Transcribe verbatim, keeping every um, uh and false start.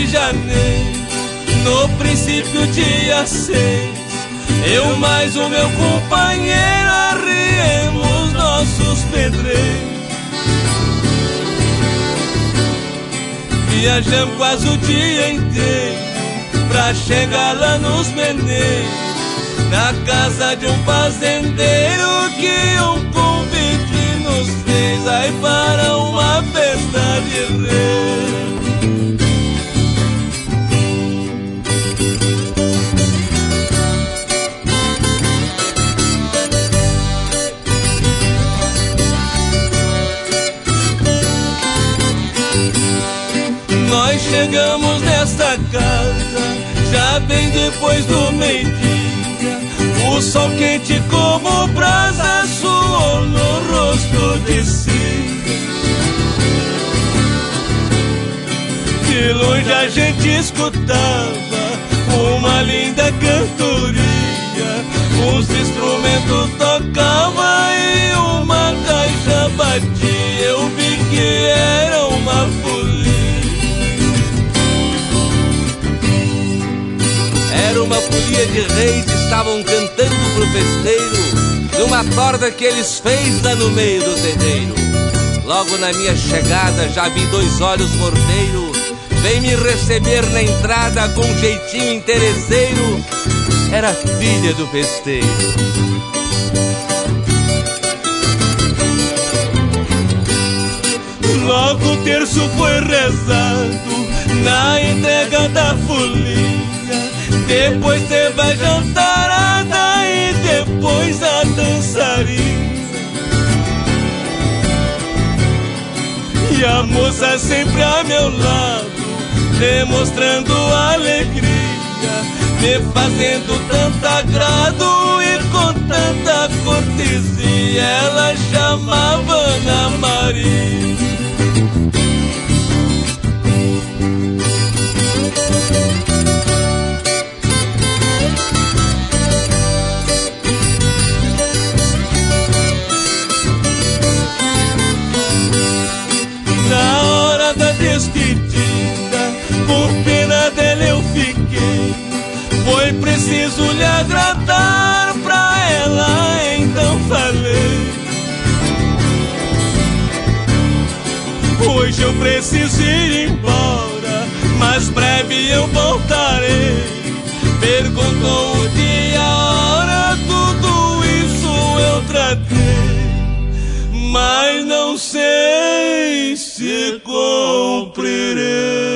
de janeiro, no princípio dia seis, eu mais o meu companheiro arriemos nossos pedreiros. Viajamos quase o dia inteiro pra chegar lá nos Meneiros, na casa de um fazendeiro que um convite nos fez aí para uma festa de rei. Nós chegamos nesta casa já bem depois do meio-dia, o sol quente como brasa suou no rosto de Cida. De longe a gente escutava uma linda cantoria, uns instrumentos tocavam e uma caixa batia. Eu vi que era uma folia. Era uma folia de reis, estavam cantando pro festeiro numa torta que eles fez lá no meio do terreiro. Logo na minha chegada já vi dois olhos morteiro, vem me receber na entrada com um jeitinho interesseiro. Era filha do festeiro. Logo o terço foi rezado na entrega da folia. Depois teve a jantarada e depois a dançaria. E a moça sempre a meu lado, demonstrando alegria, me fazendo tanto agrado e com tanta cortesia. Ela chamava Ana Maria. Despedida, com pena dela eu fiquei. Foi preciso lhe agradar, pra ela então falei: hoje eu preciso ir embora, mas breve eu voltarei. Perguntou o dia, a hora, tudo isso eu tratei, mas não sei se cumprirei.